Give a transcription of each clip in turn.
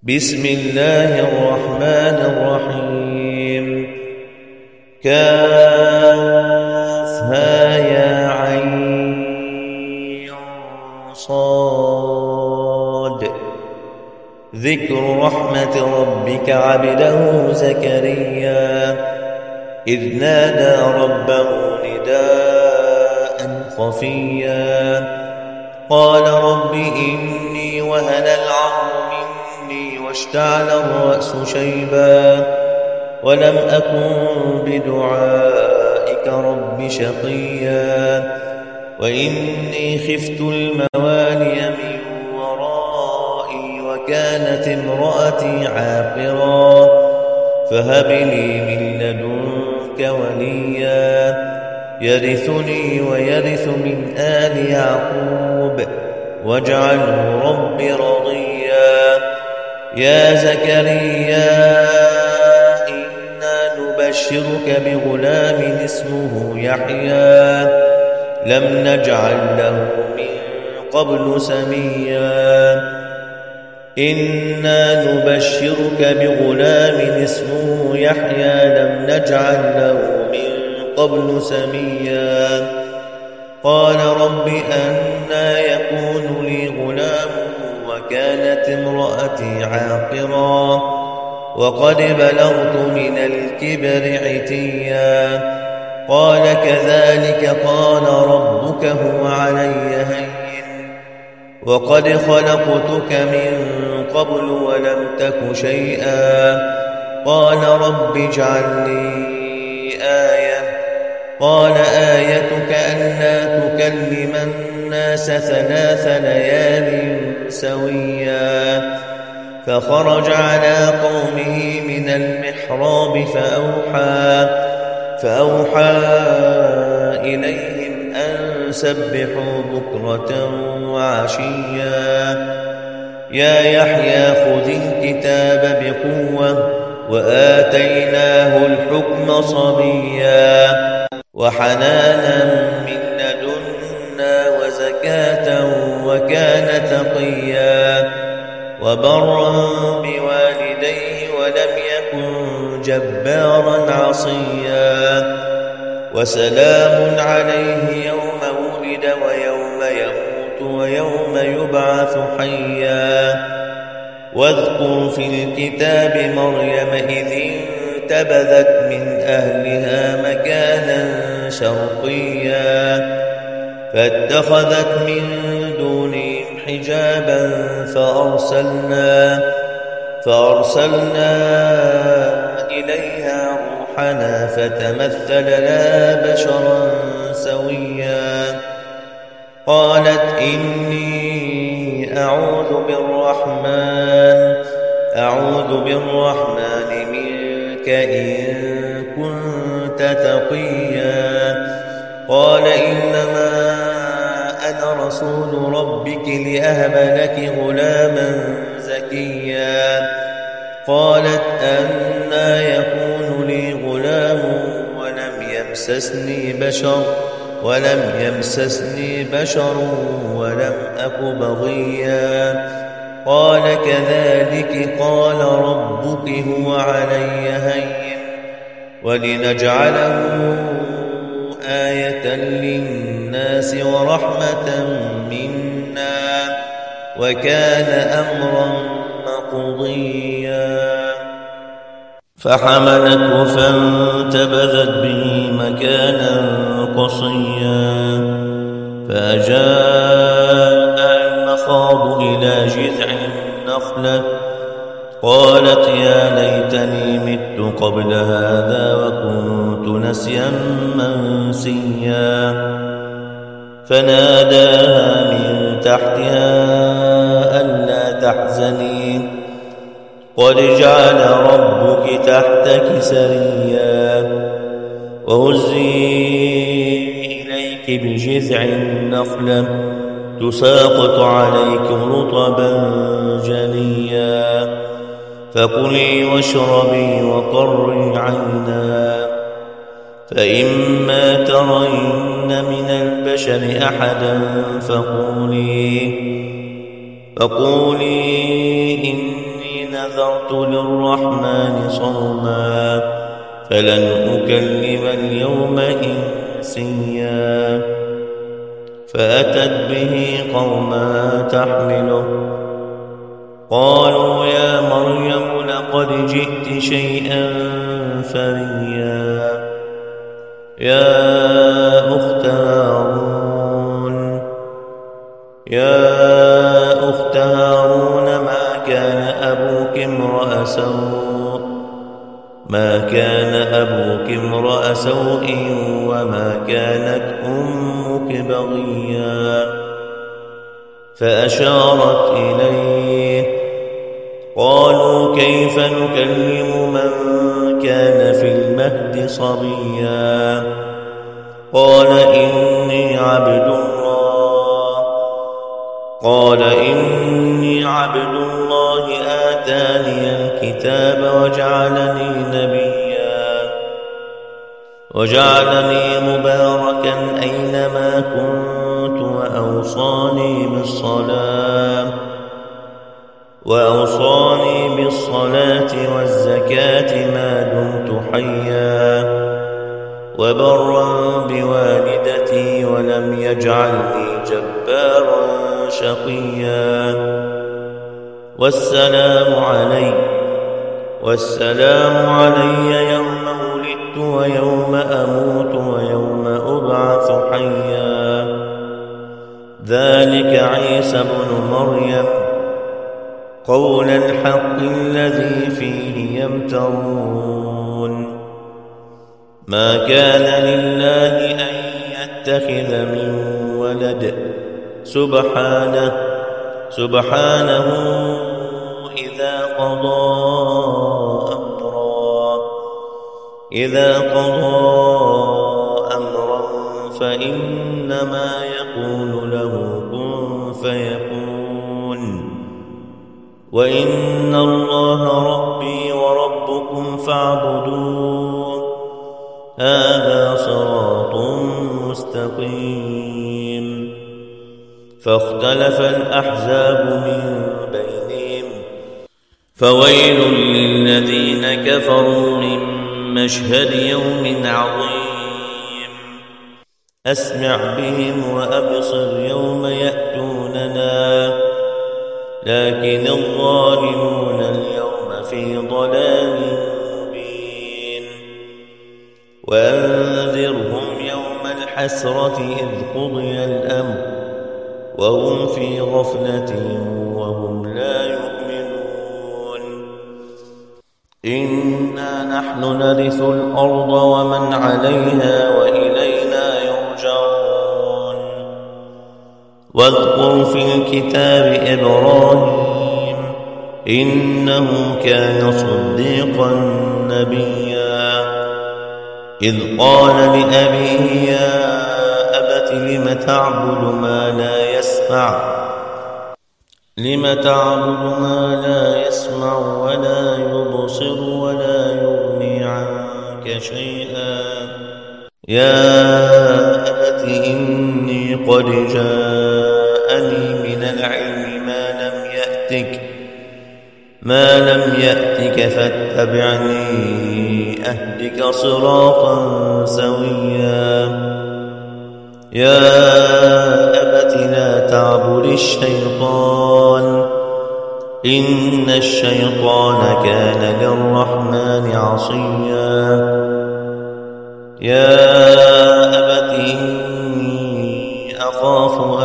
بسم الله الرحمن الرحيم كافها يا عين صاد ذكر رحمة ربك عبده زكريا إذ نادى ربه نداء خفيا قال رب إني وهن العظم مني واشتعل الرأس شيبا ولم أكن بدعائك رب شقيا وإني خفت الموالي من ورائي وكانت امرأتي عاقرا فهب لي من لدنك وليا يرثني ويرث من آل يعقوب واجعله رب رضيا يا زكريا إنا نبشرك بغلام اسمه يحيى لم نجعل له من قبل سميا إنا نبشرك بغلام اسمه يحيى لم نجعل له من قبل سميا قال رب أنى يكون لي غلام وكانت امرأتي عاقرا وقد بلغت من الكبر عتيا قال كذلك قال ربك هو علي هين وقد خلقتك من قبل ولم تك شيئا قال رب اجعل لي آية قال آيتك ألا تكلم الناس 3 ليال سويا فخرج على قومه من المحراب فأوحى إليهم أن سبحوا بكرة وعشيا يا يحيى خذ الكتاب بقوة وآتيناه الحكم صبيا وحنانا من لدنا وزكاة وكان تقيا وبرا بوالديه ولم يكن جبارا عصيا وسلام عليه يوم ولد ويوم يموت ويوم يبعث حيا واذكر في الكتاب مريم إذ انتبذت من أهلها مكانا شرقيا فاتخذت من دونهم حجابا فأرسلنا إليها روحنا فتمثل لها بشرا سويا قالت إني أعوذ بالرحمن منك إن كنت تقيا قال إنما أنا رسول ربك لأهب لك غلاما زكيا قالت أنى يكون لي غلام ولم يمسسني بشر ولم أك بغيا قال كذلك قال ربك هو علي هين ولنجعله آية للناس ورحمة منا وكان أمرا مقضيا فحملته فانتبذت به مكانا قصيا فأجاء المخاض إلى جذع النخلة قالت يا ليتني مت قبل هذا وكنت نسيا منسيا فناداها من تحتها ألا تحزني قد جعل ربك تحتك سريا وهزي إليك بجذع النخلة تساقط عليك رطبا جنيا فكلي واشربي وقري عينا فإما ترين من البشر أحدا فقولي إني نذرت للرحمن صوما فلن أكلم اليوم إنسيا فأتت به قوما تحمله قالوا يا مريم لقد جئت شيئا فريا يا أخت هارون ما كان أبوك امرأ سوء وما كانت أمك بغيا فأشارت إليه قالوا كيف نكلم من كان في المهد صبيا قال إني عبد الله آتاني الكتاب وجعلني مباركا أينما كنت وأوصاني بالصلاة والزكاة ما دمت حيا وبرا بوالدتي ولم يجعلني جبارا شقيا والسلام علي يوم ولدت ويوم أموت ويوم أبعث حيا ذلك عيسى بن مريم قول الحق الذي فيه يمترون ما كان لله أن يتخذ من ولد سبحانه إذا قضى أمرا فإنما يقول له كن فيكون وإن الله ربي وربكم فاعبدوه هذا صراط مستقيم فاختلف الأحزاب من بينهم فويل للذين كفروا من مشهد يوم عظيم أسمع بهم وأبصر يوم يأتوننا لكن الظالمون اليوم في ضلال مبين وأنذرهم يوم الحسرة إذ قضي الأمر وهم في غفلة وهم لا يؤمنون إنا نحن نرث الأرض ومن عليها وإلينا يرجعون واذكر في الكتاب إبراهيم إنه كان صديقا نبيا إذ قال لأبيه يا أبت لم تعبد ما لا يسمع ولا يبصر ولا يغني عنك شيئا يا أبت إني قد جاءني من العلم ما لم يأتك فاتبعني أهدك صراطا سويا يا أبت لا تعبد الشيطان إن الشيطان كان للرحمن عصيا يا أبت إني أخاف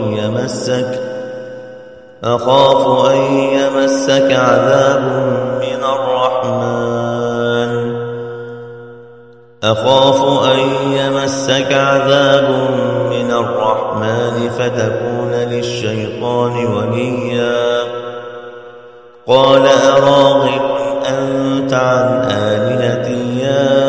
أن يمسك عذاب من الرحمن فتكون للشيطان وليا قال أراغب أنت عن آلهتي يا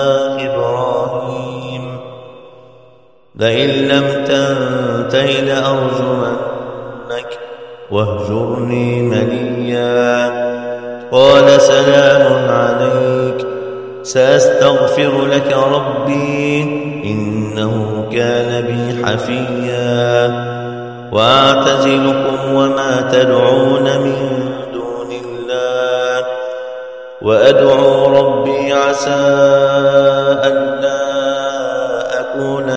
إبراهيم لئن لم تنته لأرجمنك واهجرني مليا قال سلام عليك سأستغفر لك ربي إنه كان بي حفيا وأعتزلكم وما تدعون من دون الله وأدعو ربي عسى ألا أكون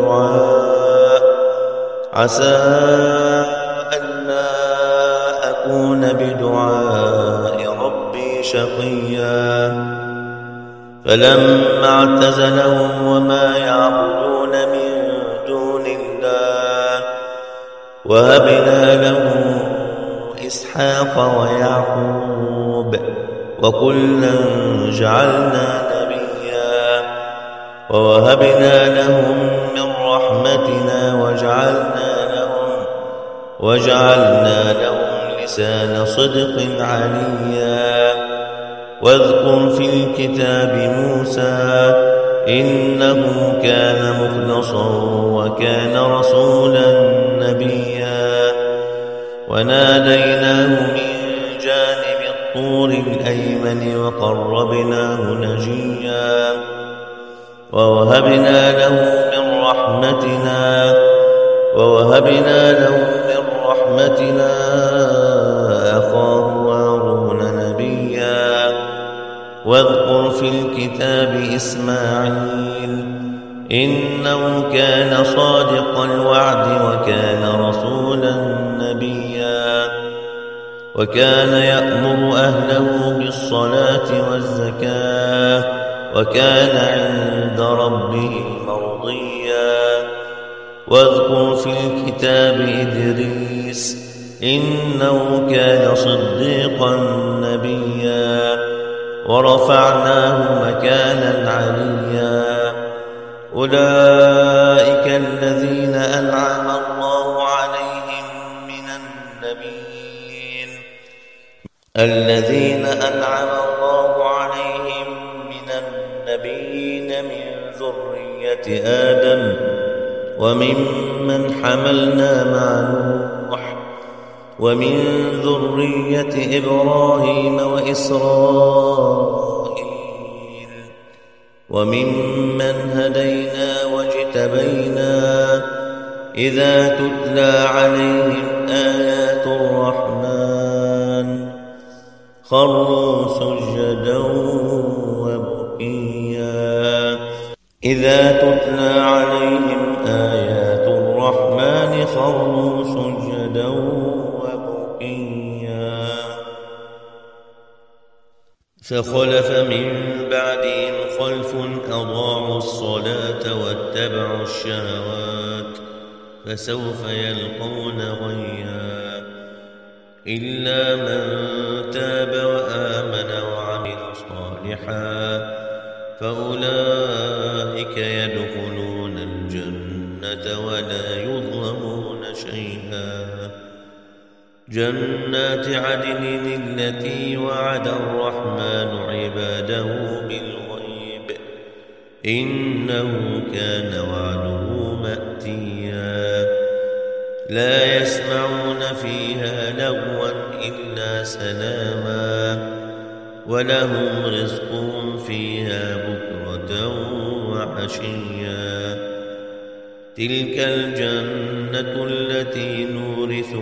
بدعاء ربي شقيا. فلما اعتزلهم وما يعبدون من دون الله وهبنا له إسحاق ويعقوب وكلا جعلنا نبيا ووهبنا لهم من رحمتنا وجعلنا لهم لسان صدق عليا. واذكر في الكتاب موسى إنه كان مخلصا وكان رسولا نبيا. وناديناه من جانب الطور الأيمن وقربناه نجيا. ووهبنا له من رحمتنا أخاه هارون نبيا. واذكر في الكتاب إسماعيل إنه كان صادق الوعد وكان رسولا نبيا. وكان يأمر أهله بالصلاة والزكاة وكان عند ربه مرضيا. واذكر في الكتاب إدريس إنه كان صديقا نبيا ورفعناه مكانا عليا. أولئك الذين أنعم الله عليهم من النبيين من ذرية آدم وممن حملنا مع نوح ومن ذرية إبراهيم وإسرائيل وممن هدينا واجتبينا. إذا تتلى عليهم آيات الرحمن خروا سجدا وبكيا. إذا تتلى عليهم آيات الرحمن خروا سجدا وبكيا. فخلف من بعدهم خلف أضاعوا الصلاة واتبعوا الشهوات فسوف يلقون غيا. إلا من تاب وآمن وعمل صالحا فأولئك يدخلون الجنة ولا يظلمون شيئا. جنات عدن التي وعد الرحمن عباده بالغيب إنه كان وعده مأتيا. لا يسمعون فيها لغوا إلا سلاما ولهم رزقهم فيها بكرة وعشيا. تلك الجنة التي نورث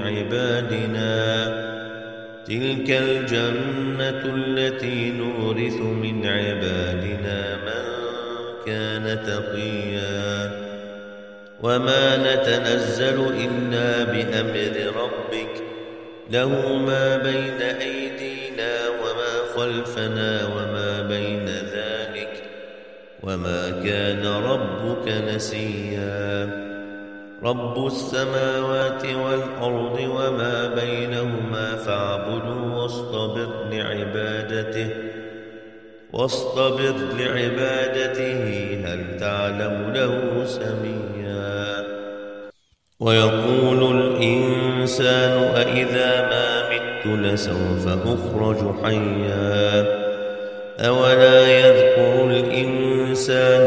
من عبادنا من كان تقيا. وما نتنزل إلا بأمر ربك له ما بين أيدينا وما خلفنا وما بين ذلك وما كان ربك نسيا. رب السماوات والأرض وما بينهما فاعبده واصطبر لعبادته هل تعلم له سميا. ويقول الإنسان أإذا ما مت لسوف أخرج حيا. أولا يذكر الإنسان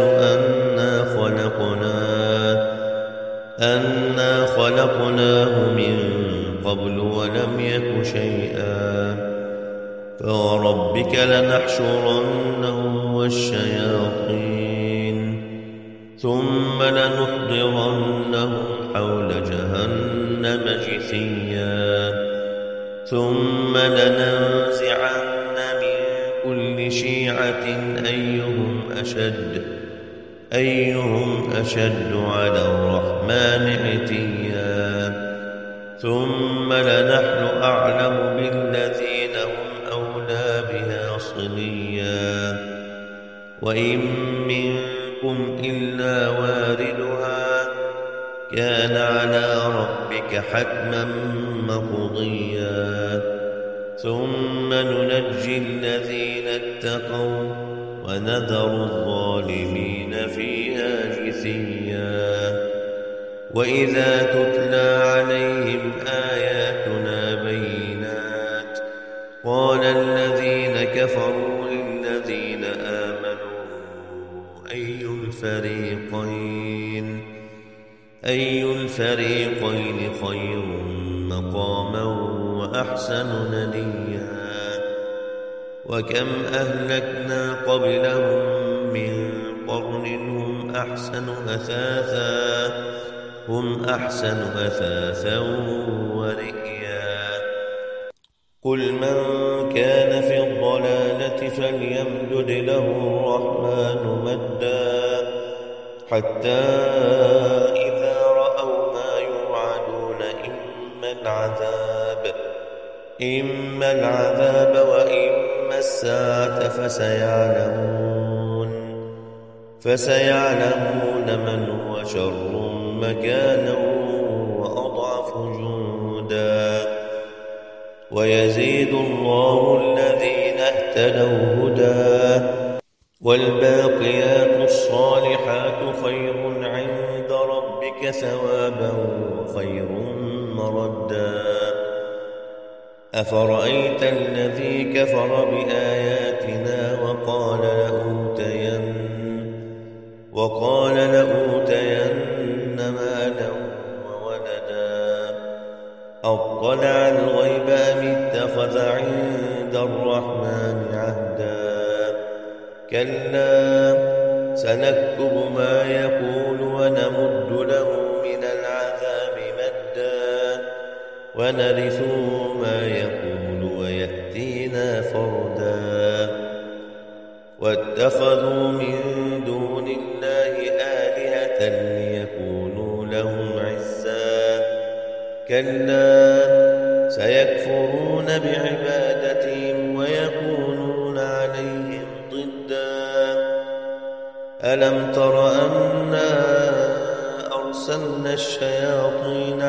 أنا خلقناه من قبل ولم يك شيئا. فوربك لنحشرنهم والشياطين ثم لنحضرنهم حول جهنم جثيا. ثم لننزعن من أيهم أشد على الرحمن عتيا ثم لنحن أعلم بالذين هم أولى بها صليا وإن منكم إلا واردها كان على ربك حتما مقضيا ثم ننجي الذين اتقوا ونذر الظالمين فيها جثيا وإذا تتلى عليهم آياتنا بينات قال الذين كفروا للذين آمنوا أي الفريقين خير مقاما وأحسن نديا وكم أهلكنا قبلهم من قرن هم أحسن أثاثا ورئيا قل من كان في الضلالة فليمدد له الرحمن مدا حتى إذا رأوا ما يوعدون إما العذاب وإما الساعة فسيعلمون من هو شر مكانا وأضعف جندا ويزيد الله الذين اهتدوا هدى والباقيات الصالحات خير عند ربك ثوابا وخير مردا أفرأيت الذي كفر بآياتنا وقال لأوتين مالا وولدا أطلع الغيب أم اتخذ عند الرحمن عهدا كلا سنكتب ما يقول ونمد له من العذاب مدا ونرثه ما يقول ويأتينا فردا واتخذوا من دون الله آلهة ليكونوا لهم عزا كلا سيكفرون بعبادتهم ويكونون عليهم ضدا ألم تر أنا أرسلنا الشياطين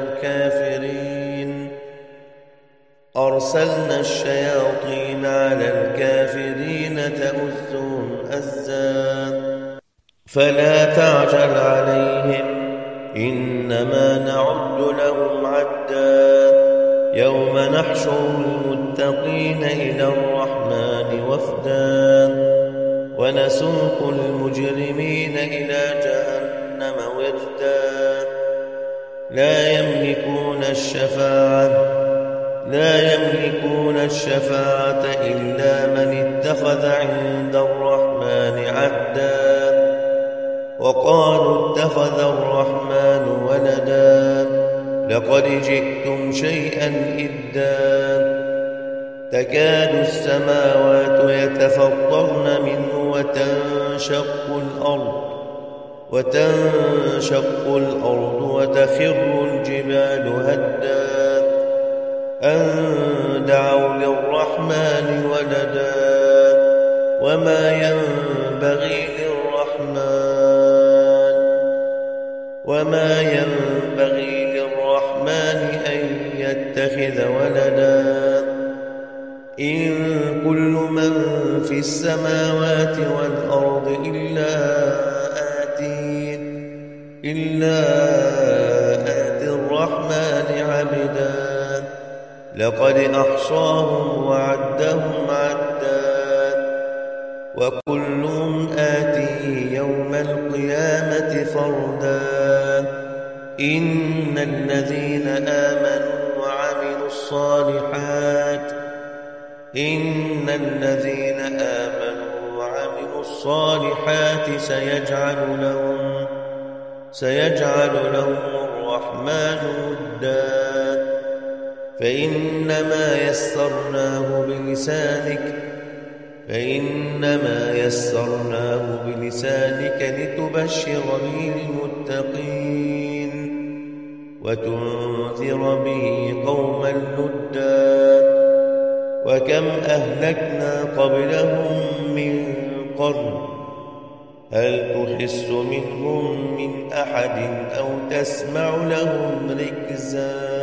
على الكافرين تؤذهم أزا فلا تعجل عليهم إنما نعد لهم عدا يوم نحشر المتقين إلى الرحمن وفدا ونسوق المجرمين إلى جهنم وردا لا يملكون الشفاعة إلا من اتخذ عند الرحمن عهدا وقالوا اتخذ الرحمن ولدا لقد جئتم شيئا إدا تكاد السماوات يتفطرن منه وتنشق الأرض وتخر الجبال هدا أن دعوا للرحمن ولدا وما ينبغي للرحمن أن يتخذ ولدا إن كل من في السماوات والأرض إلا آتي الرحمن عبدا لقد أحصاهم وعدهم عدا وكلهم آتيه يوم القيامة فردا إن الذين آمنوا وعملوا الصالحات سيجعل لهم الرحمن ودا فإنما يسرناه بلسانك فإنما يسرناه بلسانك لتبشر به المتقين وتنذر به قوما لدا. وكم أهلكنا قبلهم من قرن هل تحس منهم من أحد أو تسمع لهم ركزا.